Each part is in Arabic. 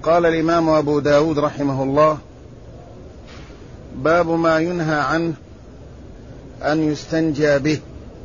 قال الإمام أبو داود رحمه الله: باب ما ينهى عنه أن يستنجى به.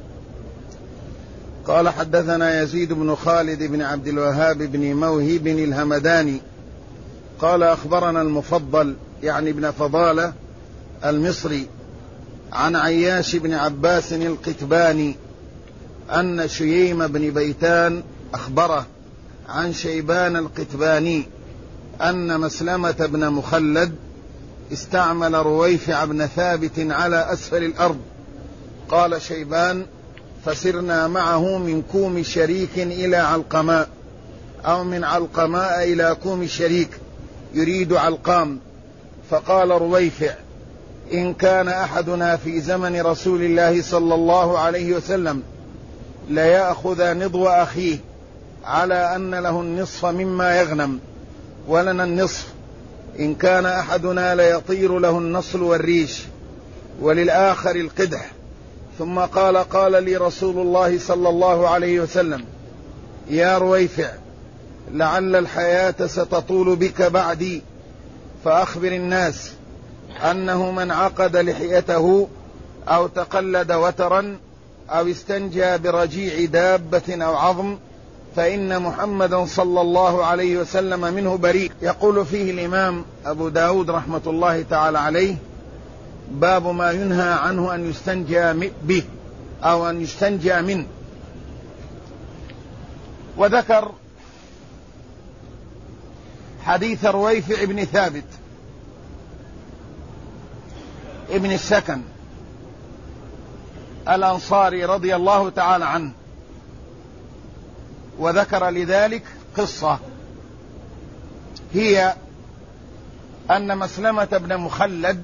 قال: حدثنا يزيد بن خالد بن عبد الوهاب بن موهب الهمداني قال: أخبرنا المفضل يعني بن فضالة المصري عن عياش بن عباس القتباني أن شييم بن بيتان أخبره عن شيبان القتباني أن مسلمة بن مخلد استعمل رويفع بن ثابت على أسفل الأرض. قال شيبان: فسرنا معه من كوم شريك إلى علقماء، أو من علقماء إلى كوم شريك، يريد علقام. فقال رويفع: إن كان أحدنا في زمن رسول الله صلى الله عليه وسلم ليأخذ نضو أخيه على أن له النصف مما يغنم ولنا النصف، إن كان أحدنا ليطير له النصل والريش وللآخر القدح. ثم قال لي رسول الله صلى الله عليه وسلم: يا رويفع، لعل الحياة ستطول بك بعدي، فأخبر الناس أنه من عقد لحيته أو تقلد وترا أو استنجى برجيع دابة أو عظم فإن محمدا صلى الله عليه وسلم منه بريء. يقول فيه الإمام أبو داود رحمة الله تعالى عليه: باب ما ينهى عنه أن يستنجى به أو أن يستنجى منه. وذكر حديث رويفع بن ثابت ابن السكن الأنصاري رضي الله تعالى عنه، وذكر لذلك قصة، هي أن مسلمة بن مخلد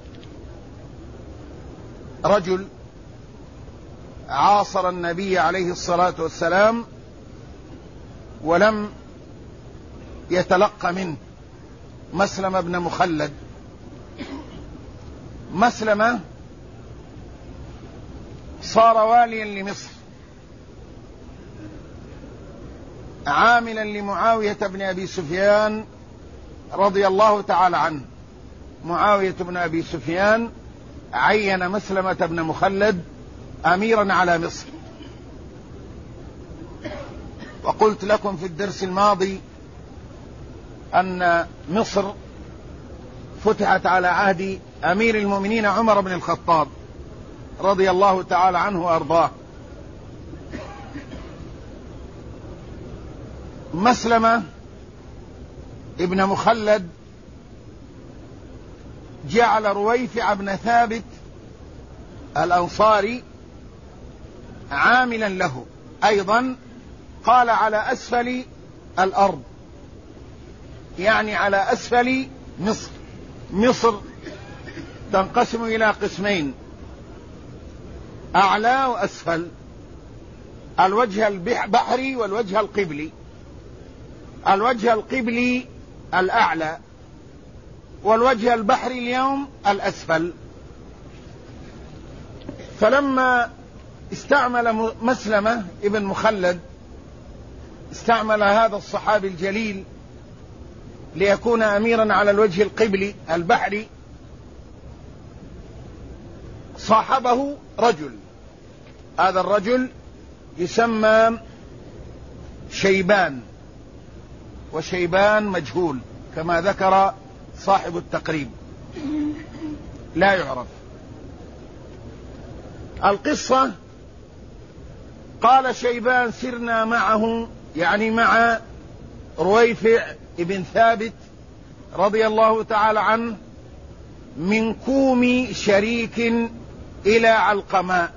رجل عاصر النبي عليه الصلاة والسلام ولم يتلقى منه، مسلمة بن مخلد. مسلمة صار واليا لمصر عاملا لمعاوية بن أبي سفيان رضي الله تعالى عنه. معاوية بن أبي سفيان عين مسلمة بن مخلد أميرا على مصر. وقلت لكم في الدرس الماضي أن مصر فتحت على عهد أمير المؤمنين عمر بن الخطاب رضي الله تعالى عنه وأرضاه. مسلمة ابن مخلد جعل رويفع بن ثابت الأنصاري عاملا له أيضا، قال على أسفل الأرض، يعني على أسفل مصر. مصر تنقسم إلى قسمين: أعلى وأسفل، الوجه البحري والوجه القبلي. الوجه القبلي الأعلى، والوجه البحري اليوم الأسفل. فلما استعمل مسلمة ابن مخلد، استعمل هذا الصحابي الجليل ليكون أميرا على الوجه القبلي البحري، صاحبه رجل، هذا الرجل يسمى شيبان، وشيبان مجهول كما ذكر صاحب التقريب، لا يعرف. القصة: قال شيبان: سرنا معه، يعني مع رويفع ابن ثابت رضي الله تعالى عنه، من كوم شريك إلى علقماء.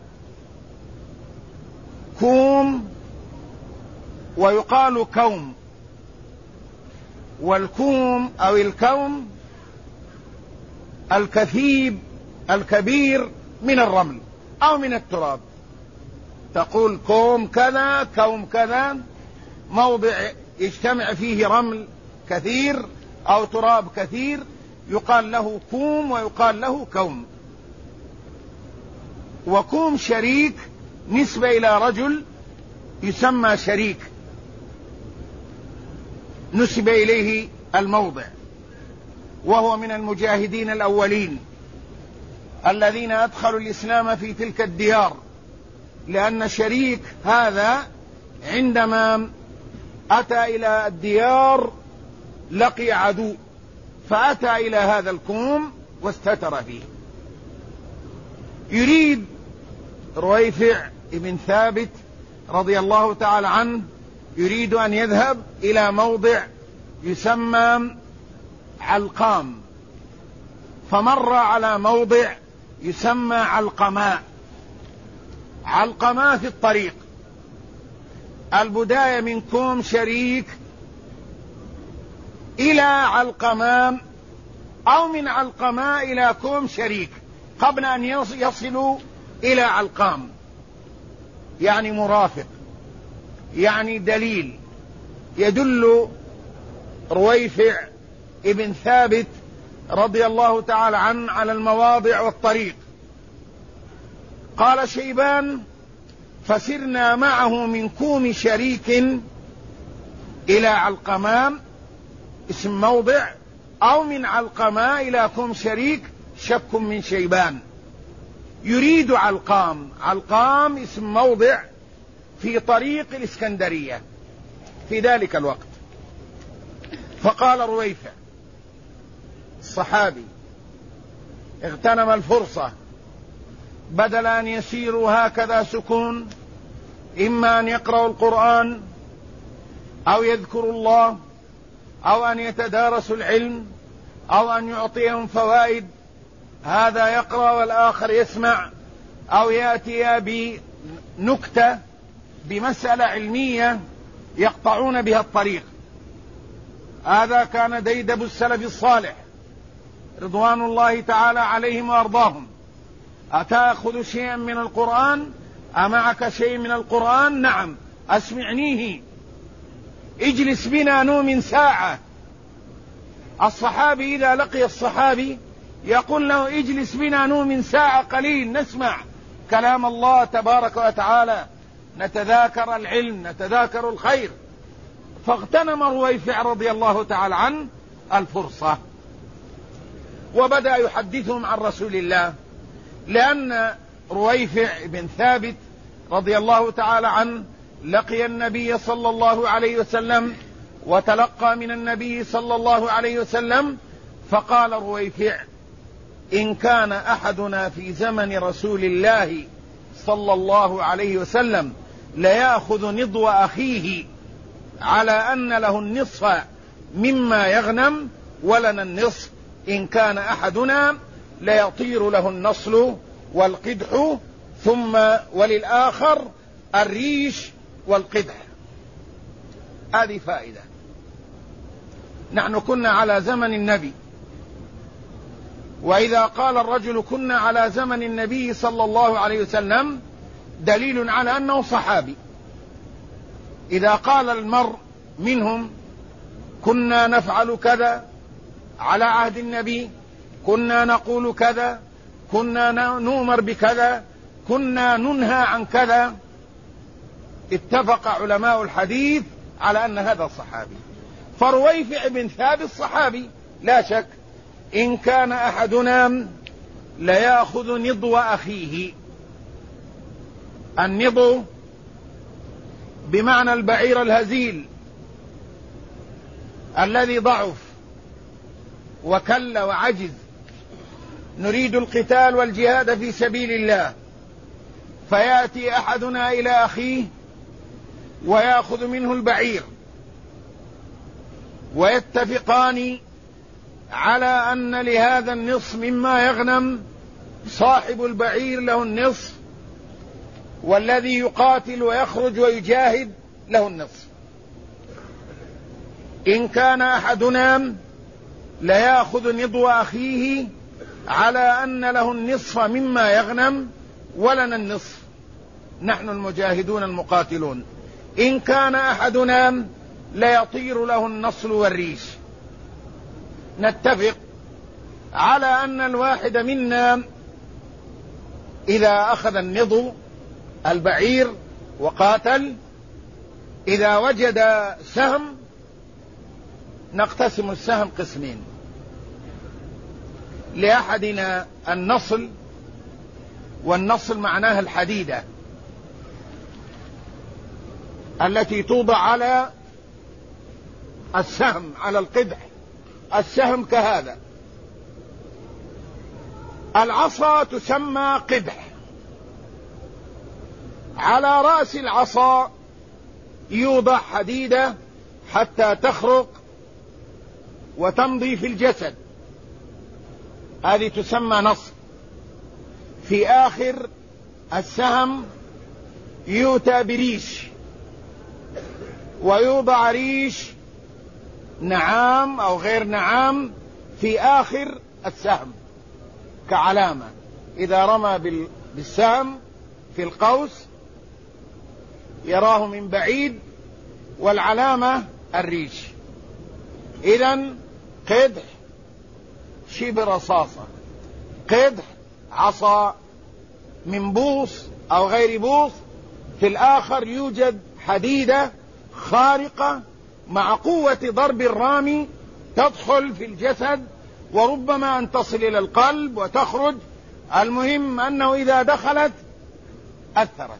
كوم ويقال كوم، والكوم أو الكوم الكثيب الكبير من الرمل أو من التراب. تقول كوم كذا كوم كذا، موضع يجتمع فيه رمل كثير أو تراب كثير، يقال له كوم ويقال له كوم. وكوم شريك نسبة إلى رجل يسمى شريك، نسب إليه الموضع، وهو من المجاهدين الأولين الذين أدخلوا الإسلام في تلك الديار، لأن شريك هذا عندما أتى إلى الديار لقي عدو، فأتى إلى هذا الكوم واستتر فيه. يريد رويفع بن ثابت رضي الله تعالى عنه يريد أن يذهب إلى موضع يسمى علقام، فمر على موضع يسمى علقماء. علقماء في الطريق، البداية من كوم شريك إلى علقماء، أو من علقماء إلى كوم شريك، قبل أن يصلوا إلى علقام، يعني مرافق، يعني دليل يدل رويفع ابن ثابت رضي الله تعالى عنه على المواضع والطريق. قال شيبان: فسرنا معه من كوم شريك إلى علقماء اسم موضع، أو من علقماء إلى كوم شريك شك من شيبان. يريد علقام. علقام اسم موضع في طريق الإسكندرية في ذلك الوقت. فقال رويفع الصحابي: اغتنم الفرصة، بدل أن يسيروا هكذا سكون، إما أن يقرأوا القرآن أو يذكروا الله أو أن يتدارسوا العلم أو أن يعطيهم فوائد، هذا يقرأ والآخر يسمع، أو يأتي بنكتة بمسألة علمية يقطعون بها الطريق. هذا كان ديدب السلف الصالح رضوان الله تعالى عليهم وأرضاهم. أتأخذ شيئا من القرآن؟ أمعك شيء من القرآن؟ نعم، أسمعنيه، اجلس بنا نوم ساعة. الصحابي إذا لقي الصحابي يقول له: اجلس بنا نوم ساعة قليل نسمع كلام الله تبارك وتعالى، نتذاكر العلم، نتذاكر الخير. فاغتنم رويفع رضي الله تعالى عنه الفرصة، وبدأ يحدثهم عن رسول الله، لأن رويفع بن ثابت رضي الله تعالى عنه لقي النبي صلى الله عليه وسلم وتلقى من النبي صلى الله عليه وسلم. فقال رويفع: إن كان أحدنا في زمن رسول الله صلى الله عليه وسلم ليأخذ نضو أخيه على أن له النصف مما يغنم ولنا النصف، إن كان أحدنا ليطير له النصل والقدح، ثم وللآخر الريش والقدح. هذه فائدة. نحن كنا على زمن النبي، وإذا قال الرجل كنا على زمن النبي صلى الله عليه وسلم دليل على أنه صحابي. إذا قال المرء منهم كنا نفعل كذا على عهد النبي، كنا نقول كذا، كنا نؤمر بكذا، كنا ننهى عن كذا، اتفق علماء الحديث على أن هذا صحابي. فرويفع بن ثابت صحابي لا شك. إن كان أحدنا ليأخذ نضو أخيه. النضو بمعنى البعير الهزيل الذي ضعف وكل وعجز، نريد القتال والجهاد في سبيل الله، فيأتي أحدنا إلى أخيه ويأخذ منه البعير، ويتفقان على أن لهذا النصف مما يغنم، صاحب البعير له النصف، والذي يقاتل ويخرج ويجاهد له النصف. إن كان أحدنا ليأخذ نضو أخيه على أن له النصف مما يغنم ولنا النصف، نحن المجاهدون المقاتلون. إن كان أحدنا ليطير له النصل والريش. نتفق على أن الواحد منا إذا أخذ النضو البعير وقاتل، إذا وجد سهم نقتسم السهم قسمين: لأحدنا النصل، والنصل معناها الحديدة التي توضع على السهم، على القدح. السهم كهذا. العصا تسمى قدح. على رأس العصا يوضع حديدة حتى تخرق وتمضي في الجسد، هذه تسمى نصل. في آخر السهم يؤتى بريش، ويوضع ريش نعام أو غير نعام في آخر السهم كعلامة، إذا رمى بالسهم في القوس يراه من بعيد، والعلامة الريش. إذن قدح شبه رصاصة، قدح عصا من بوص أو غير بوص، في الآخر يوجد حديدة خارقة مع قوة ضرب الرامي تدخل في الجسد، وربما أن تصل إلى القلب وتخرج. المهم أنه إذا دخلت أثرت.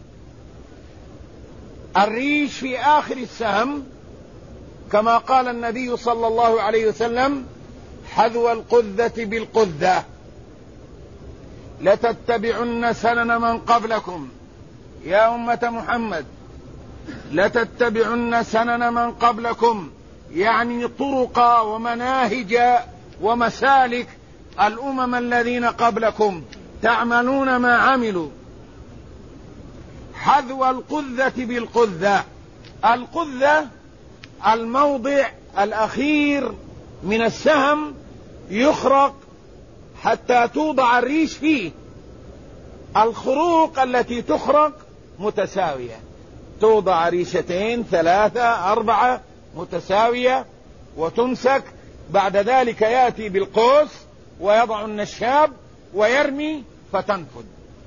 الريش في آخر السهم كما قال النبي صلى الله عليه وسلم: حذو القذة بالقذة لتتبعن سنن من قبلكم. يا أمة محمد لتتبعن سنن من قبلكم، يعني طرق ومناهج ومسالك الأمم الذين قبلكم، تعملون ما عملوا. حذو القذة بالقذة. القذة الموضع الأخير من السهم يخرق حتى توضع الريش فيه. الخروق التي تخرق متساوية، توضع ريشتين 3 4 متساوية وتمسك. بعد ذلك يأتي بالقوس ويضع النشاب ويرمي فتنفذ.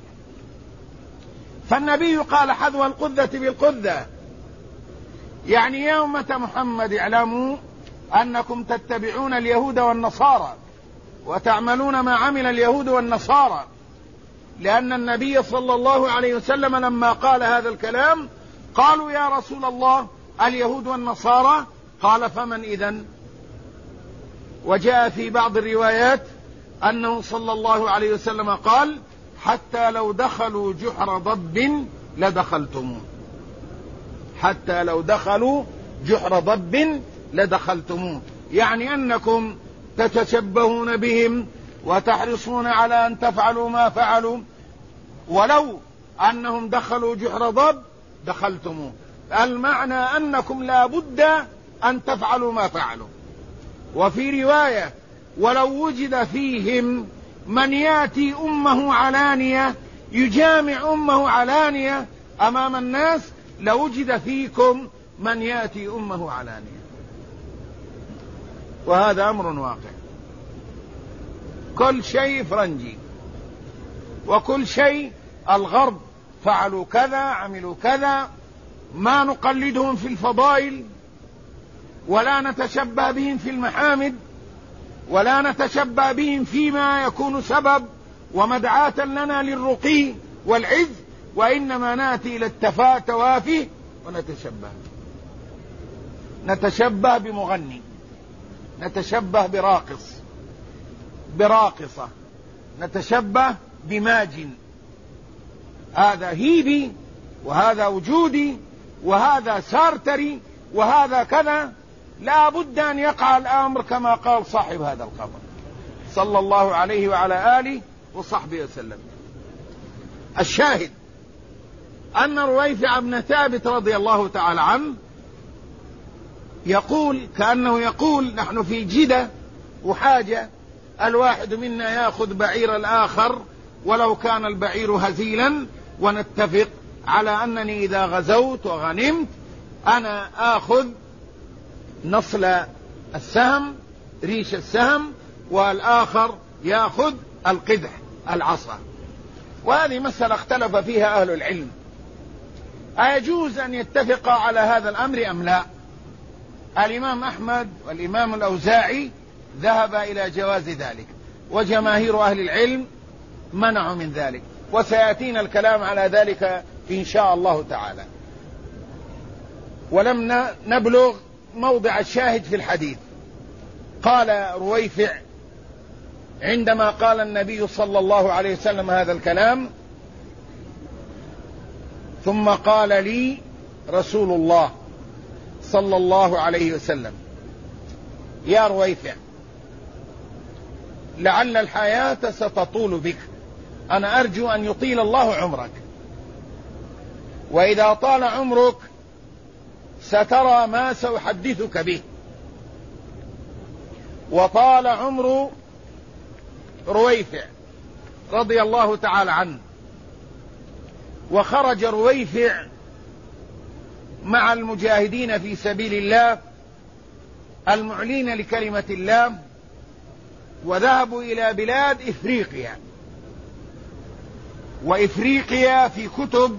فالنبي قال: حذو القذة بالقذة، يعني يا أمة محمد اعلموا أنكم تتبعون اليهود والنصارى وتعملون ما عمل اليهود والنصارى، لأن النبي صلى الله عليه وسلم لما قال هذا الكلام قالوا: يا رسول الله اليهود والنصارى؟ قال: فمن إذن؟ وجاء في بعض الروايات أنه صلى الله عليه وسلم قال: حتى لو دخلوا جحر ضب لدخلتموه. حتى لو دخلوا جحر ضب لدخلتموه، يعني أنكم تتشبهون بهم وتحرصون على أن تفعلوا ما فعلوا، ولو أنهم دخلوا جحر ضب دخلتموه. المعنى أنكم لا بد أن تفعلوا ما فعلوا. وفي رواية: ولو وجد فيهم من يأتي أمه علانية، يجامع أمه علانية أمام الناس، لوجد فيكم من يأتي أمه علانية. وهذا أمر واقع. كل شيء فرنجي، وكل شيء الغرب فعلوا كذا عملوا كذا، ما نقلدهم في الفضائل ولا نتشبه بهم في المحامد ولا نتشبه بهم فيما يكون سبب ومدعاة لنا للرقي والعز، وإنما نأتي إلى توافه نتشبه بمغني، نتشبه براقصة، نتشبه بماجن. هذا هيبي، وهذا وجودي، وهذا سارتري، وهذا كذا. لا بد أن يقع الأمر كما قال صاحب هذا القبر صلى الله عليه وعلى آله وصحبه وسلم. الشاهد أن رويفع بن ثابت رضي الله تعالى عنه يقول، كأنه يقول: نحن في جدة وحاجة، الواحد منا يأخذ بعير الآخر ولو كان البعير هزيلا، ونتفق على أنني إذا غزوت وغنمت أنا آخذ نصل السهم، ريش السهم، والآخر يأخذ القدح العصا. وهذه مسألة اختلف فيها أهل العلم، أيجوز أن يتفق على هذا الأمر أم لا؟ الإمام أحمد والإمام الأوزاعي ذهب إلى جواز ذلك، وجماهير أهل العلم منعوا من ذلك، وسيأتينا الكلام على ذلك إن شاء الله تعالى. ولم نبلغ موضع الشاهد في الحديث. قال رويفع عندما قال النبي صلى الله عليه وسلم هذا الكلام: ثم قال لي رسول الله صلى الله عليه وسلم: يا رويفع، لعل الحياة ستطول بك، أنا أرجو أن يطيل الله عمرك، وإذا طال عمرك سترى ما سأحدثك به. وطال عمر رويفع رضي الله تعالى عنه، وخرج رويفع مع المجاهدين في سبيل الله المعلين لكلمة الله، وذهبوا إلى بلاد إفريقيا. وإفريقيا في كتب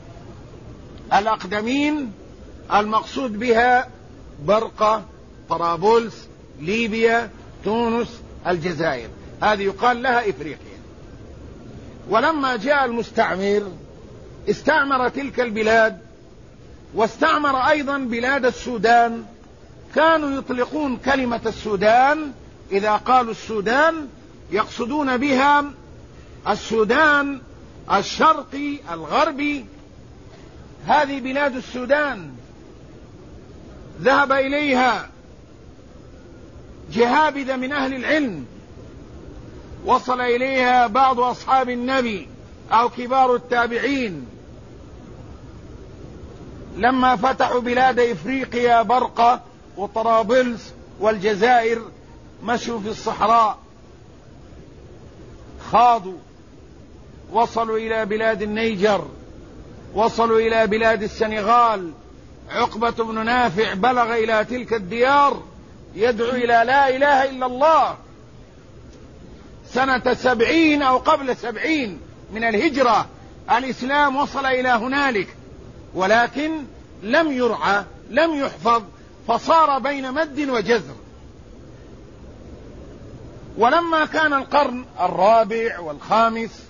الأقدمين المقصود بها برقة، طرابلس، ليبيا، تونس، الجزائر، هذه يقال لها إفريقيا. ولما جاء المستعمر استعمر تلك البلاد، واستعمر أيضا بلاد السودان. كانوا يطلقون كلمة السودان، إذا قالوا السودان يقصدون بها السودان الشرقي الغربي، هذه بلاد السودان. ذهب إليها جهابذة من أهل العلم، وصل إليها بعض أصحاب النبي أو كبار التابعين. لما فتحوا بلاد إفريقيا برقة وطرابلس والجزائر مشوا في الصحراء، خاضوا، وصلوا إلى بلاد النيجر، وصلوا إلى بلاد السنغال. عقبة بن نافع بلغ إلى تلك الديار يدعو إلى لا إله إلا الله سنة 70 أو قبل 70 من الهجرة. الإسلام وصل إلى هنالك، ولكن لم يرعى، لم يحفظ، فصار بين مد وجزر. ولما كان القرن الرابع والخامس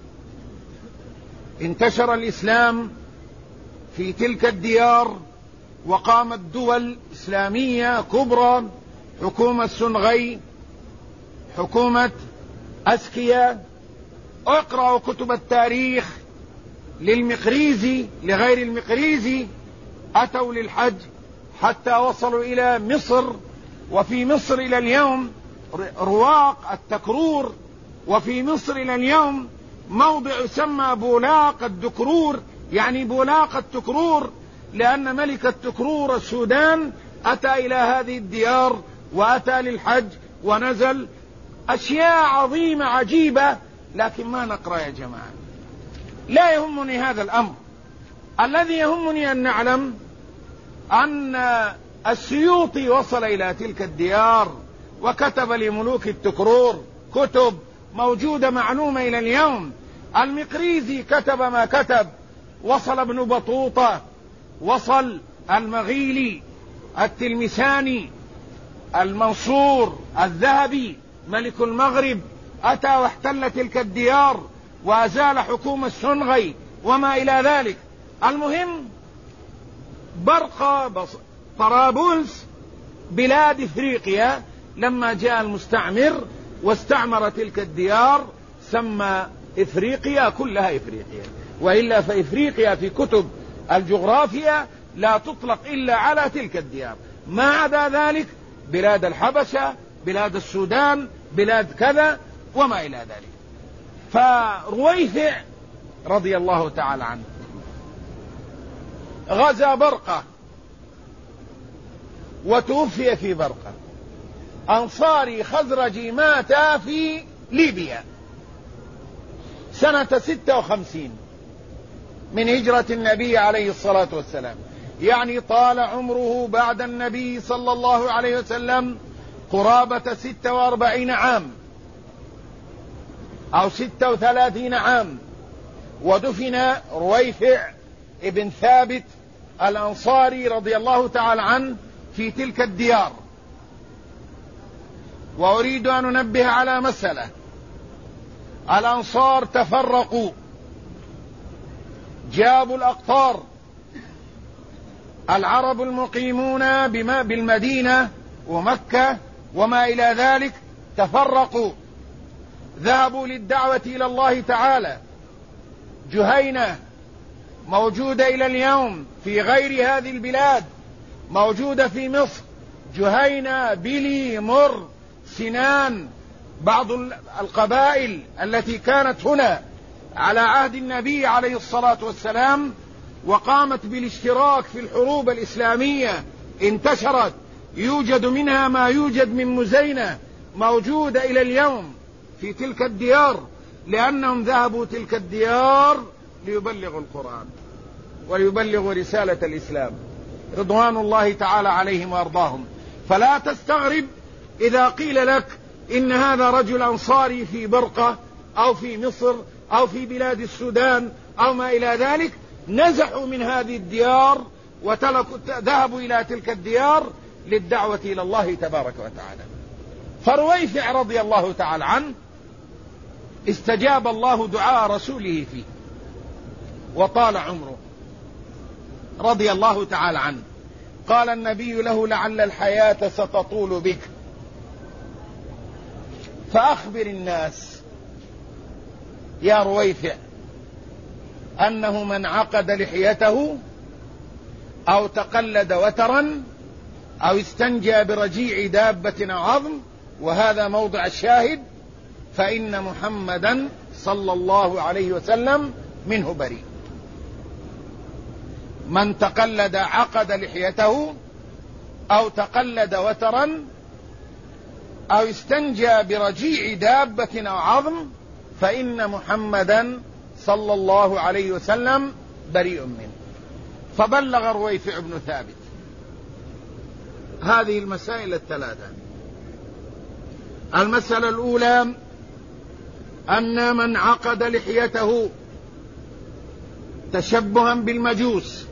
انتشر الإسلام في تلك الديار، وقامت دول إسلامية كبرى، حكومة سنغي، حكومة أسكيا. اقرأوا كتب التاريخ للمقريزي لغير المقريزي، أتوا للحج حتى وصلوا إلى مصر، وفي مصر إلى اليوم رواق التكرور، وفي مصر إلى اليوم موضع يسمى بولاق الدكرور، يعني بولاق التكرور، لأن ملك التكرور السودان أتى إلى هذه الديار وأتى للحج ونزل. أشياء عظيمة عجيبة، لكن ما نقرأ يا جماعة. لا يهمني هذا الأمر، الذي يهمني أن نعلم أن السيوطي وصل إلى تلك الديار وكتب لملوك التكرور كتب موجودة معلومة إلى اليوم. المقريزي كتب ما كتب، وصل ابن بطوطة، وصل المغيلي، التلمساني، المنصور، الذهبي ملك المغرب أتى واحتل تلك الديار وأزال حكومة السنغي وما إلى ذلك. المهم برقة، طرابلس، بلاد إفريقيا. لما جاء المستعمر واستعمر تلك الديار سمى إفريقيا كلها إفريقيا، وإلا فإفريقيا في كتب الجغرافيا لا تطلق إلا على تلك الديار، ما عدا ذلك بلاد الحبشة، بلاد السودان، بلاد كذا وما إلى ذلك. فرويفع رضي الله تعالى عنه غزا برقة وتوفي في برقة. أنصاري خزرجي مات في ليبيا سنة 56 من هجرة النبي عليه الصلاة والسلام، يعني طال عمره بعد النبي صلى الله عليه وسلم قرابة 46 عام أو 36 عام. ودفن رويفع ابن ثابت الأنصاري رضي الله تعالى عنه في تلك الديار. وأريد أن أنبه على مسألة: الأنصار تفرقوا، جابوا الأقطار، العرب المقيمون بالمدينة ومكة وما إلى ذلك تفرقوا، ذهبوا للدعوة إلى الله تعالى. جهينة موجودة إلى اليوم في غير هذه البلاد، موجودة في مصر، جهينة، بلي، مر، سنان، بعض القبائل التي كانت هنا على عهد النبي عليه الصلاة والسلام وقامت بالاشتراك في الحروب الإسلامية، انتشرت، يوجد منها ما يوجد من مزينة، موجودة إلى اليوم في تلك الديار، لأنهم ذهبوا تلك الديار ليبلغوا القرآن وليبلغوا رسالة الإسلام رضوان الله تعالى عليهم وأرضاهم. فلا تستغرب إذا قيل لك إن هذا رجل أنصاري في برقة أو في مصر أو في بلاد السودان أو ما إلى ذلك، نزحوا من هذه الديار وذهبوا إلى تلك الديار للدعوة إلى الله تبارك وتعالى. فرويفع رضي الله تعالى عنه استجاب الله دعاء رسوله فيه وطال عمره رضي الله تعالى عنه. قال النبي له: لعل الحياة ستطول بك، فأخبر الناس يا رويفع أنه من عقد لحيته أو تقلد وترا أو استنجى برجيع دابة أو عظم، وهذا موضع الشاهد، فإن محمدا صلى الله عليه وسلم منه بريء. من تقلد، عقد لحيته أو تقلد وترا أو استنجى برجيع دابة أو عظم، فإن محمدا صلى الله عليه وسلم بريء منه. فبلغ رويفع بن ثابت هذه المسائل الثلاثة. المسألة الأولى أن من عقد لحيته تشبها بالمجوس،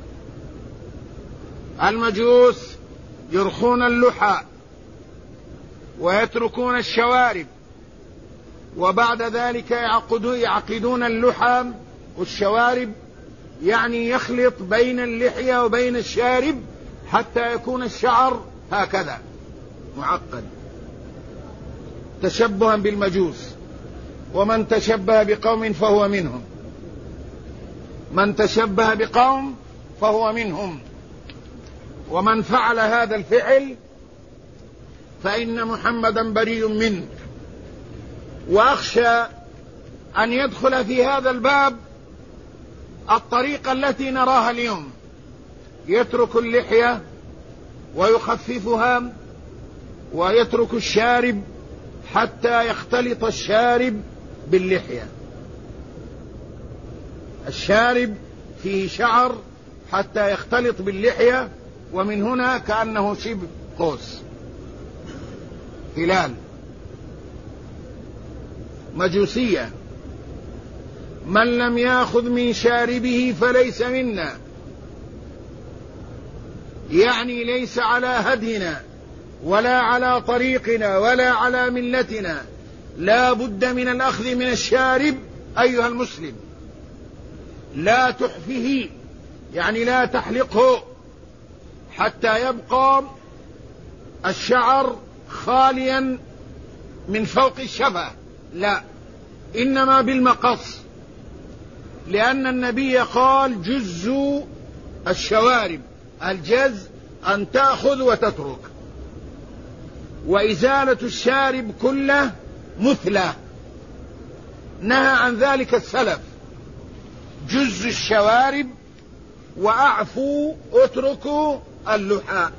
المجوس يرخون اللحى ويتركون الشوارب، وبعد ذلك يعقدون اللحى والشوارب، يعني يخلط بين اللحية وبين الشارب حتى يكون الشعر هكذا معقد، تشبها بالمجوس. ومن تشبه بقوم فهو منهم، من تشبه بقوم فهو منهم. ومن فعل هذا الفعل فإن محمدا بريء منه. وأخشى أن يدخل في هذا الباب الطريقة التي نراها اليوم، يترك اللحية ويخففها ويترك الشارب حتى يختلط الشارب باللحية. الشارب فيه شعر حتى يختلط باللحية، ومن هنا كأنه شبه قوس هلال. مجوسية. من لم يأخذ من شاربه فليس منا، يعني ليس على هدينا ولا على طريقنا ولا على ملتنا، لا بد من الأخذ من الشارب أيها المسلم. لا تحفه، يعني لا تحلقه حتى يبقى الشعر خاليا من فوق الشفة، لا، إنما بالمقص، لأن النبي قال: جزوا الشوارب. الجز أن تأخذ وتترك، وإزالة الشارب كله مثلى، نهى عن ذلك السلف. جز الشوارب وأعفوا، اتركوا اللحى.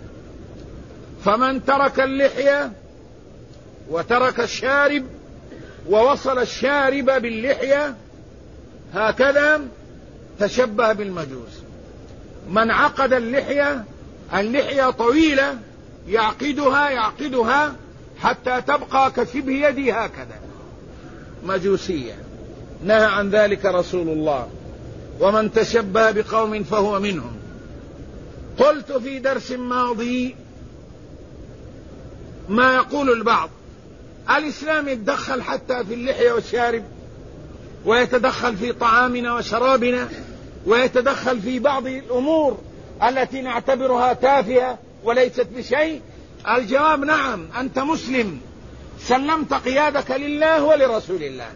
فمن ترك اللحية وترك الشارب ووصل الشارب باللحية هكذا تشبه بالمجوس. من عقد اللحية طويلة يعقدها حتى تبقى كشبه يدي هكذا، مجوسية، نهى عن ذلك رسول الله. ومن تشبه بقوم فهو منهم. قلت في درس ماضي ما يقول البعض: الإسلام يتدخل حتى في اللحية والشارب، ويتدخل في طعامنا وشرابنا، ويتدخل في بعض الأمور التي نعتبرها تافهة وليست بشيء. الجواب: نعم، أنت مسلم، سلمت قيادك لله ولرسول الله.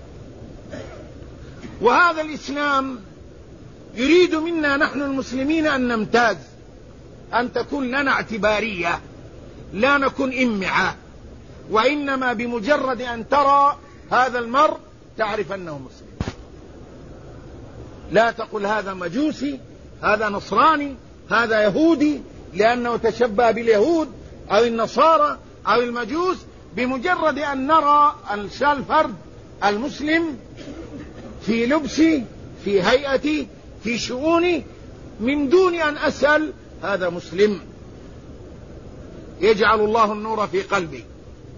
وهذا الإسلام يريد منا نحن المسلمين أن نمتاز، أن تكون لنا اعتبارية، لا نكون إمعة، وإنما بمجرد أن ترى هذا المرء تعرف أنه مسلم. لا تقل هذا مجوسي، هذا نصراني، هذا يهودي، لأنه تشبه باليهود أو النصارى أو المجوس. بمجرد أن نرى الفرد المسلم في لبسي، في هيئتي، في شؤوني، من دون أن أسأل، هذا مسلم. يجعل الله النور في قلبي،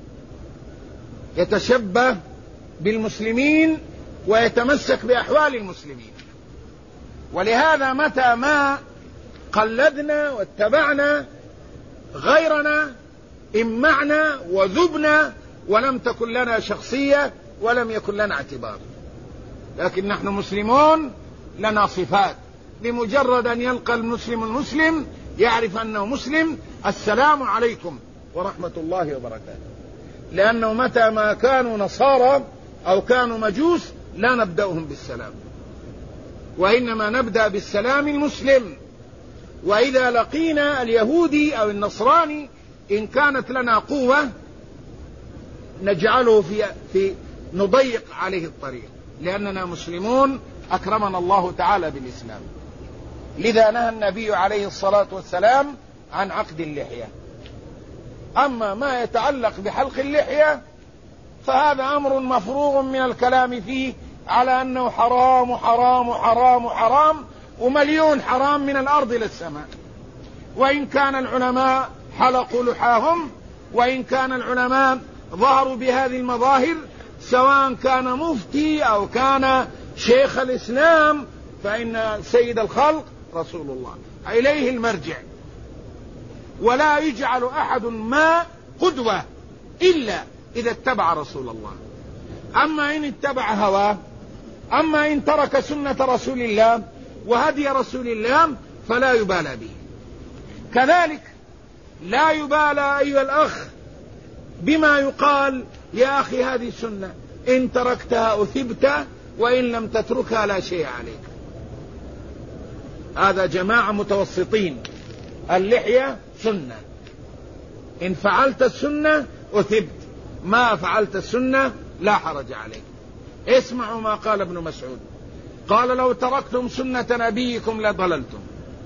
يتشبه بالمسلمين ويتمسك بأحوال المسلمين. ولهذا متى ما قلدنا واتبعنا غيرنا إمعنا وذبنا، ولم تكن لنا شخصية ولم يكن لنا اعتبار. لكن نحن مسلمون لنا صفات، بمجرد أن يلقى المسلم يعرف أنه مسلم: السلام عليكم ورحمة الله وبركاته. لأنه متى ما كانوا نصارى أو كانوا مجوس لا نبدأهم بالسلام، وإنما نبدأ بالسلام المسلم. وإذا لقينا اليهودي أو النصراني إن كانت لنا قوة نجعله نضيق عليه الطريق، لأننا مسلمون أكرمنا الله تعالى بالإسلام. لذا نهى النبي عليه الصلاة والسلام عن عقد اللحية. أما ما يتعلق بحلق اللحية فهذا أمر مفروغ من الكلام فيه، على أنه حرام وحرام وحرام وحرام ومليون حرام من الأرض إلى السماء. وإن كان العلماء حلقوا لحاهم، وإن كان العلماء ظهروا بهذه المظاهر، سواء كان مفتي أو كان شيخ الإسلام، فإن سيد الخلق رسول الله، إليه المرجع. ولا يجعل أحد ما قدوة إلا إذا اتبع رسول الله. أما إن اتبع هواه، أما إن ترك سنة رسول الله وهدي رسول الله فلا يبالى به. كذلك لا يبالى أيها الأخ بما يقال: يا أخي هذه سنة، إن تركتها أثبت، وإن لم تتركها لا شيء عليك. هذا جماعة متوسطين. اللحية سنة، إن فعلت السنة أثبت، ما فعلت السنة لا حرج عليك. اسمعوا ما قال ابن مسعود، قال: لو تركتم سنة نبيكم لضللتم.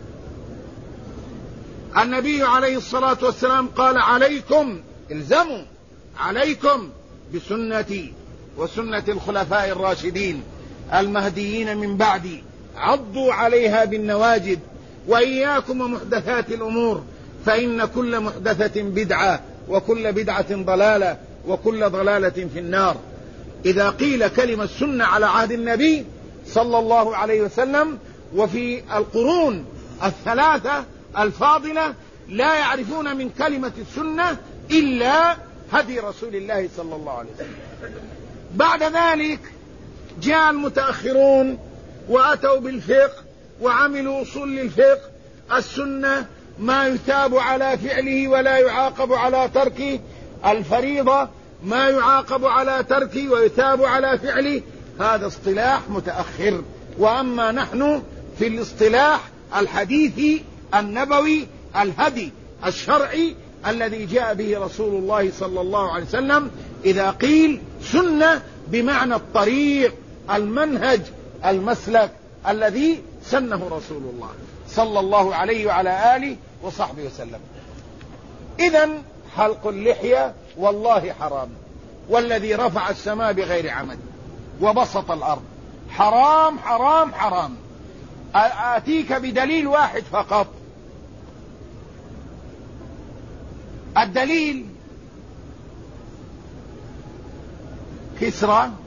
النبي عليه الصلاة والسلام قال: عليكم، الزموا، عليكم بسنتي وسنة الخلفاء الراشدين المهديين من بعدي، عضوا عليها بالنواجذ، وإياكم ومحدثات الأمور، فإن كل محدثة بدعة، وكل بدعة ضلالة، وكل ضلالة في النار. إذا قيل كلمة سنة على عهد النبي صلى الله عليه وسلم وفي القرون الثلاثة الفاضلة لا يعرفون من كلمة السنة إلا هدي رسول الله صلى الله عليه وسلم. بعد ذلك جاء المتأخرون وأتوا بالفقه وعملوا أصول الفقه. السنة ما يثاب على فعله ولا يعاقب على تركه، الفريضة ما يعاقب على تركه ويثاب على فعله. هذا اصطلاح متأخر. وأما نحن في الاصطلاح الحديثي النبوي، الهدي الشرعي الذي جاء به رسول الله صلى الله عليه وسلم، إذا قيل سنة بمعنى الطريق، المنهج، المسلك الذي سنه رسول الله صلى الله عليه وعلى آله وصحبه وسلم. إذن حلق اللحية والله حرام، والذي رفع السماء بغير عمد وبسط الأرض، حرام حرام حرام. آتيك بدليل واحد فقط. الدليل: كسرى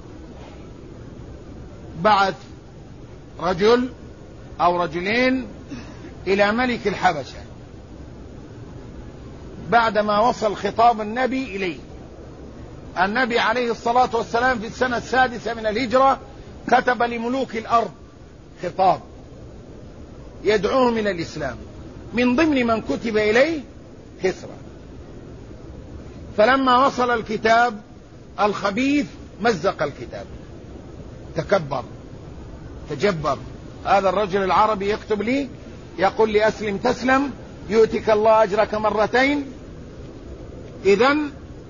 بعث رجل أو رجلين إلى ملك الحبشة بعدما وصل خطاب النبي إليه. النبي عليه الصلاة والسلام في السنة 6 من الهجرة كتب لملوك الأرض خطاب يدعوهم إلى الإسلام، من ضمن من كتب إليه كسرى. فلما وصل الكتاب الخبيث مزق الكتاب، تكبر تجبر. هذا الرجل العربي يكتب لي يقول لي أسلم تسلم يؤتك الله أجرك مرتين. إذن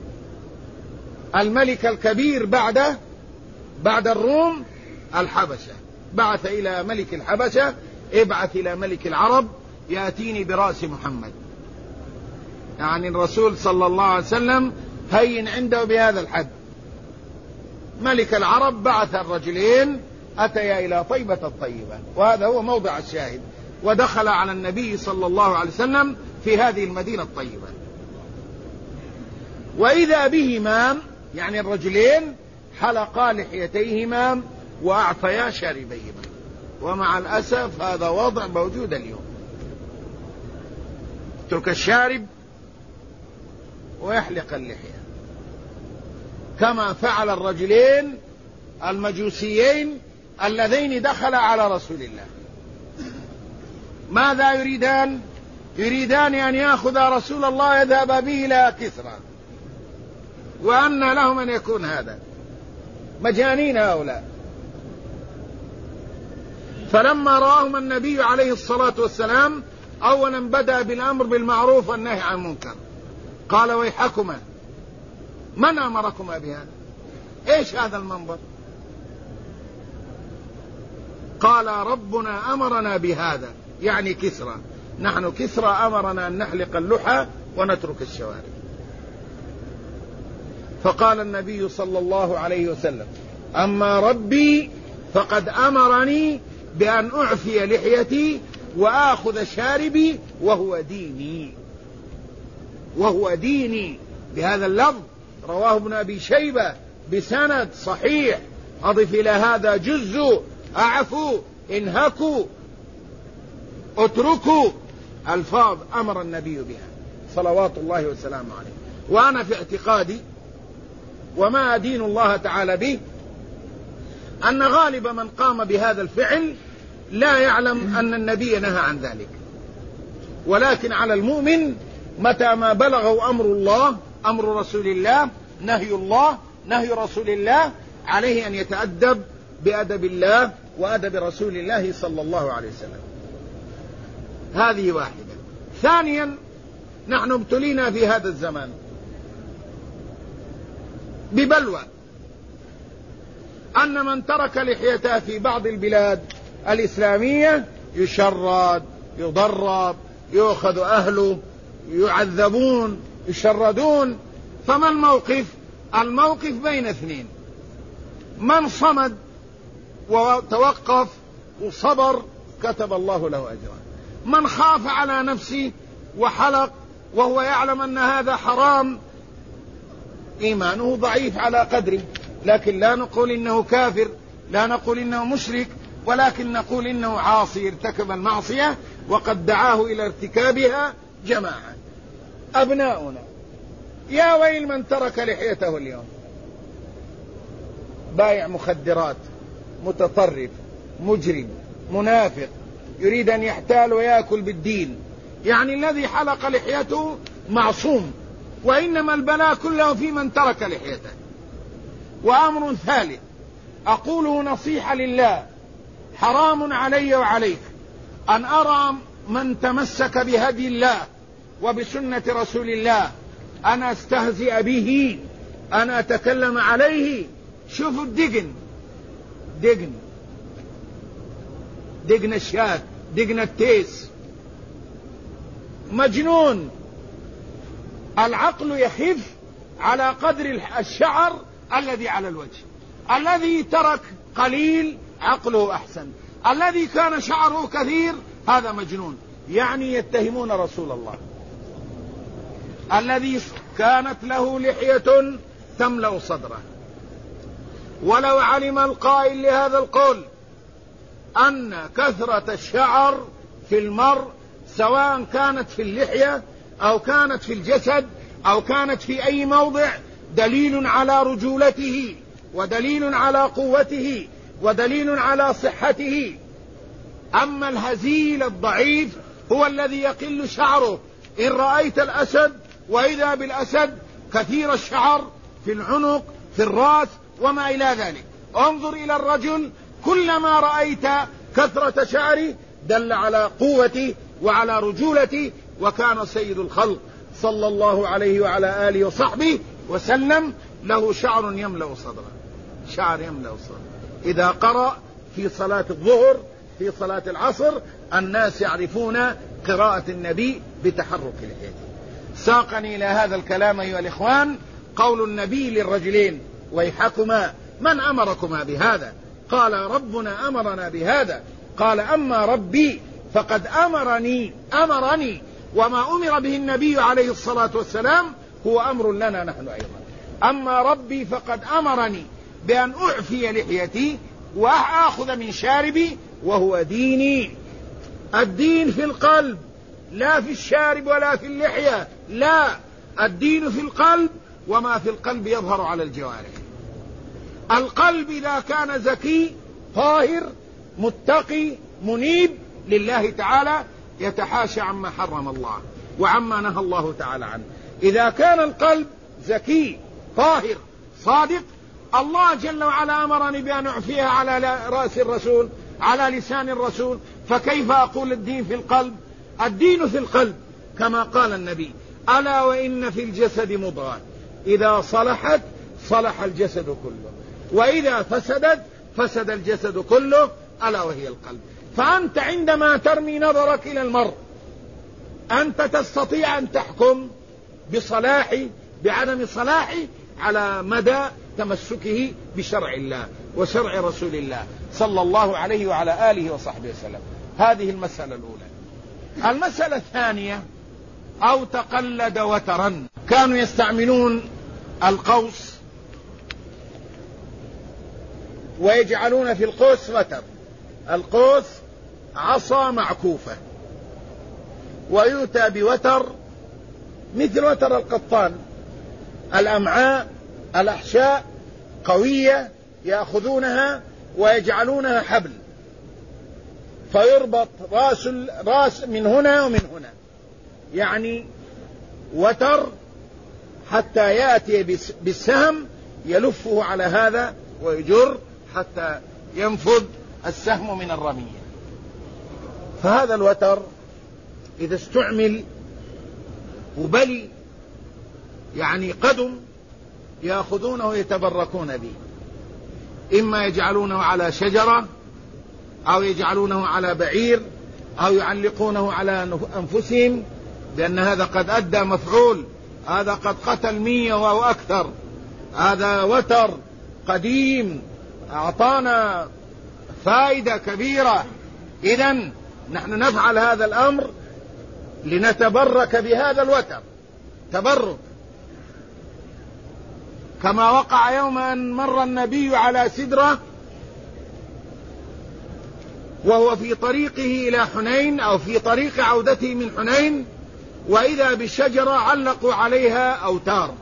الملك الكبير بعد الروم الحبشة، بعث إلى ملك الحبشة ابعث إلى ملك العرب يأتيني برأس محمد. يعني الرسول صلى الله عليه وسلم هين عنده بهذا الحد. ملك العرب بعث الرجلين أتيا إلى طيبة الطيبة، وهذا هو موضع الشاهد، ودخل على النبي صلى الله عليه وسلم في هذه المدينة الطيبة، وإذا بهما يعني الرجلين حلقا لحيتيهما وأعفيا شاربيهما. ومع الأسف هذا وضع موجود اليوم، يترك الشارب ويحلق اللحية، كما فعل الرجلين المجوسيين اللذين دخلا على رسول الله. ماذا يريدان؟ يريدان أن يأخذ رسول الله يذهب به إلى كسرى، وأن لهم أن يكون هذا، مجانين هؤلاء. فلما رآهم النبي عليه الصلاة والسلام أولا بدأ بالأمر بالمعروف والنهي عن المنكر، قال ويحكما من أمركما بهذا؟ إيش هذا المنظر؟ قال ربنا أمرنا بهذا، يعني كسرى، نحن كسرى أمرنا أن نحلق اللحى ونترك الشوارب. فقال النبي صلى الله عليه وسلم أما ربي فقد أمرني بأن أعفي لحيتي وآخذ شاربي وهو ديني بهذا اللفظ. رواه ابن أبي شيبة بسند صحيح. أضف إلى هذا جزء، أعفوا، انهكوا، اتركوا، ألفاظ أمر النبي بها صلوات الله وسلامه عليه. وأنا في اعتقادي وما أدين الله تعالى به أن غالب من قام بهذا الفعل لا يعلم أن النبي نهى عن ذلك، ولكن على المؤمن متى ما بلغه أمر الله، أمر رسول الله، نهي رسول الله، عليه أن يتأدب بأدب الله وأدب رسول الله صلى الله عليه وسلم. هذه واحدة. ثانيا، نحن ابتلينا في هذا الزمان ببلوى أن من ترك لحيته في بعض البلاد الإسلامية يشرد، يضرب، يؤخذ أهله، يعذبون، يشردون. فما الموقف؟ الموقف بين اثنين: من صمد وتوقف وصبر كتب الله له أجرا، من خاف على نفسه وحلق وهو يعلم أن هذا حرام إيمانه ضعيف على قدره. لكن لا نقول إنه كافر، لا نقول إنه مشرك، ولكن نقول إنه عاصي ارتكب المعصية وقد دعاه إلى ارتكابها جماعة. أبناؤنا يا ويل من ترك لحيته اليوم، بايع مخدرات، متطرف، مجرم، منافق، يريد أن يحتال ويأكل بالدين. يعني الذي حلق لحيته معصوم، وإنما البلاء كله في من ترك لحيته. وأمر ثالث أقوله نصيحة لله: حرام علي وعليك أن أرى من تمسك بهدي الله وبسنة رسول الله أنا أستهزئ به، أنا أتكلم عليه. شوفوا دقن الشاة، دقن التيس، مجنون. العقل يخف على قدر الشعر الذي على الوجه. الذي ترك قليل عقله أحسن، الذي كان شعره كثير هذا مجنون. يعني يتهمون رسول الله الذي كانت له لحية تملأ صدره. ولو علم القائل لهذا القول أن كثرة الشعر في المرء سواء كانت في اللحية أو كانت في الجسد أو كانت في أي موضع، دليل على رجولته ودليل على قوته ودليل على صحته. أما الهزيل الضعيف هو الذي يقل شعره. إن رأيت الأسد وإذا بالأسد كثير الشعر في العنق في الرأس وما إلى ذلك. انظر إلى الرجل، كلما رأيت كثرة شعره دل على قوته وعلى رجولته. وكان سيد الخلق صلى الله عليه وعلى آله وصحبه وسلم له شعر يملأ صدره، شعر يملأ صدره. إذا قرأ في صلاة الظهر في صلاة العصر الناس يعرفون قراءة النبي بتحرك لحيته. ساقني إلى هذا الكلام أيها الإخوان قول النبي للرجلين: ويحكما من أمركما بهذا؟ قال: ربنا أمرنا بهذا. قال: أما ربي فقد أمرني. وما أمر به النبي عليه الصلاة والسلام هو أمر لنا نحن أيضا. أما ربي فقد أمرني بأن أعفي لحيتي وأخذ من شاربي وهو ديني. الدين في القلب لا في الشارب ولا في اللحية، لا، الدين في القلب، وما في القلب يظهر على الجوارح. القلب إذا كان زكي طاهر متقي منيب لله تعالى يتحاشى عما حرم الله وعما نهى الله تعالى عنه. إذا كان القلب زكي طاهر صادق، الله جل وعلا أمرني بأن أعفيها على رأس الرسول على لسان الرسول، فكيف أقول الدين في القلب؟ الدين في القلب كما قال النبي: ألا وإن في الجسد مضغة إذا صلحت صلح الجسد كله وإذا فسدت فسد الجسد كله ألا وهي القلب. فأنت عندما ترمي نظرك إلى المرء أنت تستطيع أن تحكم بصلاحه بعدم صلاحه على مدى تمسكه بشرع الله وشرع رسول الله صلى الله عليه وعلى آله وصحبه وسلم. هذه المسألة الأولى. المسألة الثانية: أو تقلد وترا. كانوا يستعملون القوس ويجعلون في القوس وتر. القوس عصا معكوفة، ويؤتى بوتر مثل وتر القطان، الأمعاء الأحشاء قوية يأخذونها ويجعلونها حبل، فيربط راس من هنا ومن هنا، يعني وتر، حتى يأتي بالسهم يلفه على هذا ويجر حتى ينفذ السهم من الرمية. فهذا الوتر إذا استعمل وبلي يعني قدم يأخذونه ويتبركون به، إما يجعلونه على شجرة أو يجعلونه على بعير أو يعلقونه على أنفسهم، لأن هذا قد أدى مفعول، هذا قد قتل 100 أو أكثر. هذا وتر قديم أعطانا فائدة كبيرة. إذن نحن نفعل هذا الأمر لنتبرك بهذا الوتر تبرك، كما وقع يوم أن مر النبي على سدرة وهو في طريقه إلى حنين أو في طريق عودته من حنين، وإذا بالشجرة علقوا عليها أوتار،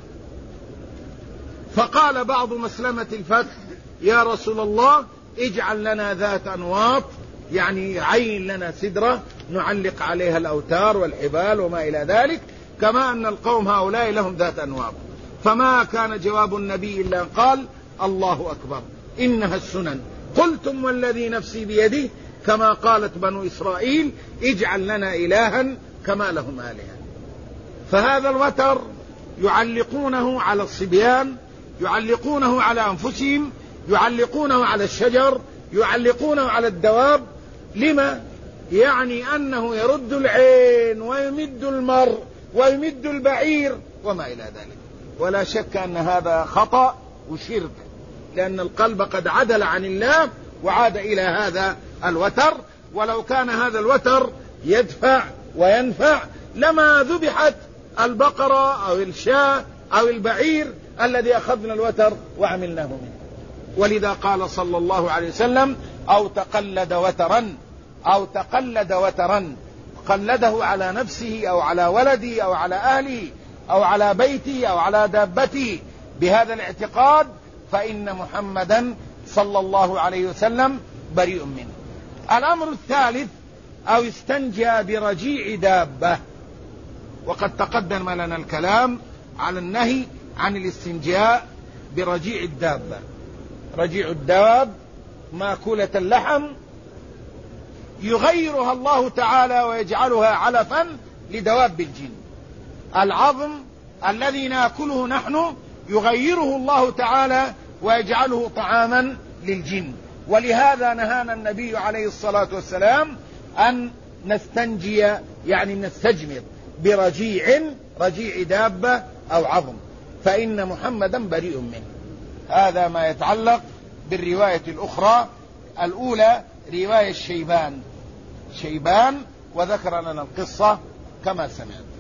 فقال بعض مسلمة الفتح: يا رسول الله اجعل لنا ذات أنواط، يعني عين لنا سدرة نعلق عليها الأوتار والحبال وما إلى ذلك، كما أن القوم هؤلاء لهم ذات أنواط. فما كان جواب النبي إلا أن قال: الله أكبر إنها السنن، قلتم والذي نفسي بيده، كما قالت بنو إسرائيل اجعل لنا إلها كما لهم آلهة. فهذا الوتر يعلقونه على الصبيان، يعلقونه على أنفسهم، يعلقونه على الشجر، يعلقونه على الدواب. لما؟ يعني أنه يرد العين ويمد المرء ويمد البعير وما إلى ذلك. ولا شك أن هذا خطأ وشرك، لأن القلب قد عدل عن الله وعاد إلى هذا الوتر. ولو كان هذا الوتر يدفع وينفع لما ذبحت البقرة أو الشاة أو البعير الذي أخذنا الوتر وعملناه منه. ولذا قال صلى الله عليه وسلم: أو تقلد وترا، أو تقلد وترا، قلده على نفسه أو على ولده أو على أهله أو على بيته أو على دابته بهذا الاعتقاد، فإن محمدا صلى الله عليه وسلم بريء منه. الأمر الثالث: أو استنجى برجيع دابة. وقد تقدم لنا الكلام على النهي عن الاستنجاء برجيع الدابة. رجيع الداب ماكولة اللحم يغيرها الله تعالى ويجعلها علفا لدواب الجن. العظم الذي ناكله نحن يغيره الله تعالى ويجعله طعاما للجن، ولهذا نهانا النبي عليه الصلاة والسلام أن نستنجي، يعني نستجمر برجيع دابة أو عظم، فإن محمدا بريء منه. هذا ما يتعلق بالرواية الأخرى. الأولى رواية شيبان، وذكر لنا القصة كما سمعت.